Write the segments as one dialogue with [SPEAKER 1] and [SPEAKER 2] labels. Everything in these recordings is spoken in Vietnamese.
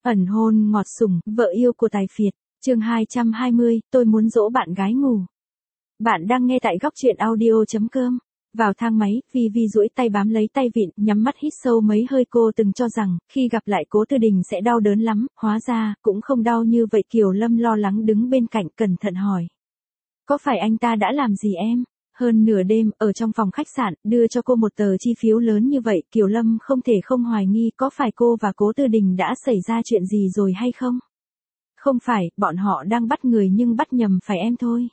[SPEAKER 1] Ẩn hôn ngọt sủng, vợ yêu của tài phiệt, chương 220, tôi muốn dỗ bạn gái ngủ. Bạn đang nghe tại góc truyện audio.com. Vào thang máy, Vi duỗi tay bám lấy tay vịn, nhắm mắt hít sâu mấy hơi. Cô từng cho rằng, khi gặp lại Cố Tư Đình sẽ đau đớn lắm, hóa ra, cũng không đau như vậy. Kiều Lâm lo lắng đứng bên cạnh cẩn thận hỏi. Có phải anh ta đã làm gì em? Hơn nửa đêm, ở trong phòng khách sạn, đưa cho cô một tờ chi phiếu lớn như vậy, Kiều Lâm không thể không hoài nghi có phải cô và Cố Tư Đình đã xảy ra chuyện gì rồi hay không? Không phải, bọn họ đang bắt người nhưng bắt nhầm phải em thôi.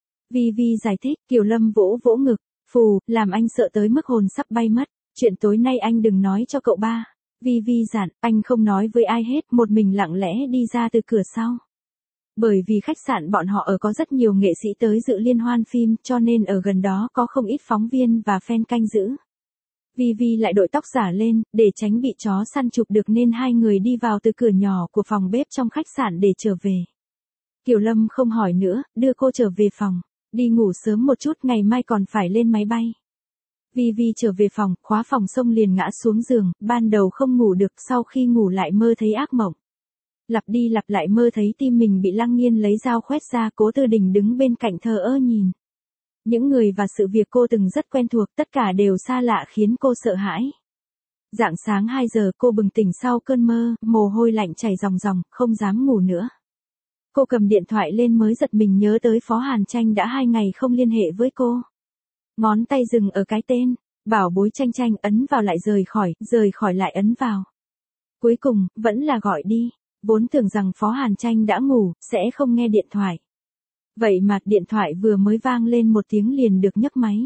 [SPEAKER 1] Vi giải thích, Kiều Lâm vỗ vỗ ngực, phù, làm anh sợ tới mức hồn sắp bay mất, chuyện tối nay anh đừng nói cho cậu ba. Vi dặn, anh không nói với ai hết, một mình lặng lẽ đi ra từ cửa sau. Bởi vì khách sạn bọn họ ở có rất nhiều nghệ sĩ tới dự liên hoan phim, cho nên ở gần đó có không ít phóng viên và fan canh giữ. Vi lại đội tóc giả lên, để tránh bị chó săn chụp được nên hai người đi vào từ cửa nhỏ của phòng bếp trong khách sạn để trở về. Kiều Lâm không hỏi nữa, đưa cô trở về phòng. Đi ngủ sớm một chút, ngày mai còn phải lên máy bay. Vi trở về phòng, khóa phòng xong liền ngã xuống giường, ban đầu không ngủ được, sau khi ngủ lại mơ thấy ác mộng. Lặp đi lặp lại mơ thấy tim mình bị Lăng Nghiên lấy dao khoét ra, Cố Tư Đình đứng bên cạnh thờ ơ nhìn. Những người và sự việc cô từng rất quen thuộc, tất cả đều xa lạ khiến cô sợ hãi. Rạng sáng 2 giờ cô bừng tỉnh sau cơn mơ, mồ hôi lạnh chảy ròng ròng, không dám ngủ nữa. Cô cầm điện thoại lên mới giật mình nhớ tới Phó Hàn Tranh đã 2 ngày không liên hệ với cô. Ngón tay dừng ở cái tên, bảo bối Tranh Tranh, ấn vào lại rời khỏi lại ấn vào. Cuối cùng, vẫn là gọi đi. Vốn tưởng rằng Phó Hàn Tranh đã ngủ, sẽ không nghe điện thoại. Vậy mà điện thoại vừa mới vang lên một tiếng liền được nhấc máy.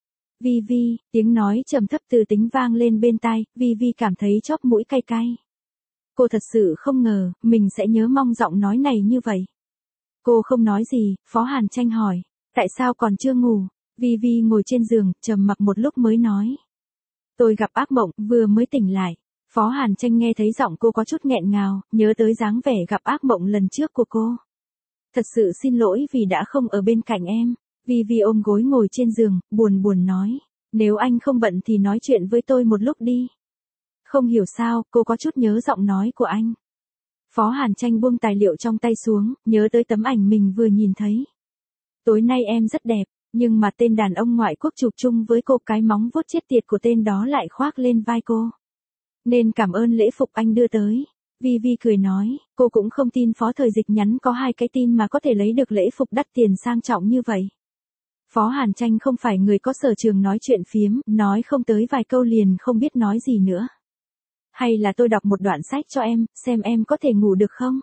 [SPEAKER 1] Vi, tiếng nói trầm thấp từ tính vang lên bên tai, Vi cảm thấy chóp mũi cay cay. Cô thật sự không ngờ, mình sẽ nhớ mong giọng nói này như vậy. Cô không nói gì, Phó Hàn Tranh hỏi, tại sao còn chưa ngủ? Vi ngồi trên giường, trầm mặc một lúc mới nói. Tôi gặp ác mộng, vừa mới tỉnh lại. Phó Hàn Tranh nghe thấy giọng cô có chút nghẹn ngào, nhớ tới dáng vẻ gặp ác mộng lần trước của cô. Thật sự xin lỗi vì đã không ở bên cạnh em. Vi ôm gối ngồi trên giường, buồn nói. Nếu anh không bận thì nói chuyện với tôi một lúc đi. Không hiểu sao, cô có chút nhớ giọng nói của anh. Phó Hàn Tranh buông tài liệu trong tay xuống, nhớ tới tấm ảnh mình vừa nhìn thấy. Tối nay em rất đẹp, nhưng mà tên đàn ông ngoại quốc chụp chung với cô, cái móng vuốt chết tiệt của tên đó lại khoác lên vai cô. Nên cảm ơn lễ phục anh đưa tới. Vi cười nói, cô cũng không tin Phó Thời Dịch nhắn có 2 cái tin mà có thể lấy được lễ phục đắt tiền sang trọng như vậy. Phó Hàn Tranh không phải người có sở trường nói chuyện phiếm, nói không tới vài câu liền không biết nói gì nữa. Hay là tôi đọc một đoạn sách cho em, xem em có thể ngủ được không?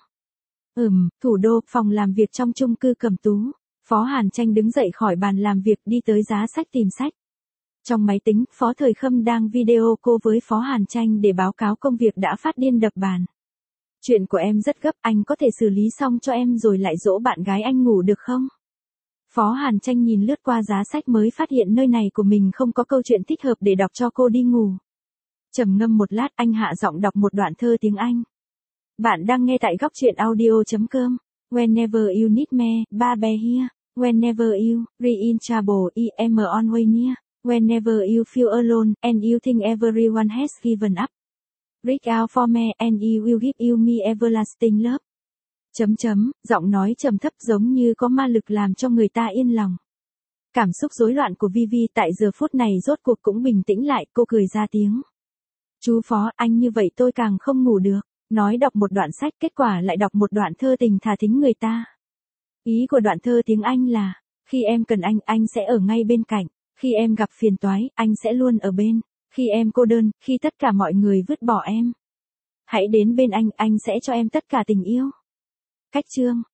[SPEAKER 1] Thủ đô, phòng làm việc trong chung cư Cẩm Tú. Phó Hàn Tranh đứng dậy khỏi bàn làm việc đi tới giá sách tìm sách. Trong máy tính, Phó Thời Khâm đang video call với Phó Hàn Tranh để báo cáo công việc đã phát điên đập bàn. Chuyện của em rất gấp, anh có thể xử lý xong cho em rồi lại dỗ bạn gái anh ngủ được không? Phó Hàn Tranh nhìn lướt qua giá sách mới phát hiện nơi này của mình không có câu chuyện thích hợp để đọc cho cô đi ngủ. Trầm ngâm một lát, anh hạ giọng đọc một đoạn thơ tiếng Anh. Bạn đang nghe tại góc truyện audio.com. Whenever you need me, Babe here. Whenever you re in trouble, I am on way near. Whenever you feel alone, and you think everyone has given up. Reach out for me, and you will give you me everlasting love. Giọng nói trầm thấp giống như có ma lực làm cho người ta yên lòng. Cảm xúc rối loạn của Vi tại giờ phút này rốt cuộc cũng bình tĩnh lại, cô cười ra tiếng. Chú Phó, anh như vậy tôi càng không ngủ được. Nói đọc một đoạn sách, kết quả lại đọc một đoạn thơ tình thả thính người ta. Ý của đoạn thơ tiếng Anh là, khi em cần anh sẽ ở ngay bên cạnh. Khi em gặp phiền toái, anh sẽ luôn ở bên. Khi em cô đơn, khi tất cả mọi người vứt bỏ em. Hãy đến bên anh sẽ cho em tất cả tình yêu. Cách chương.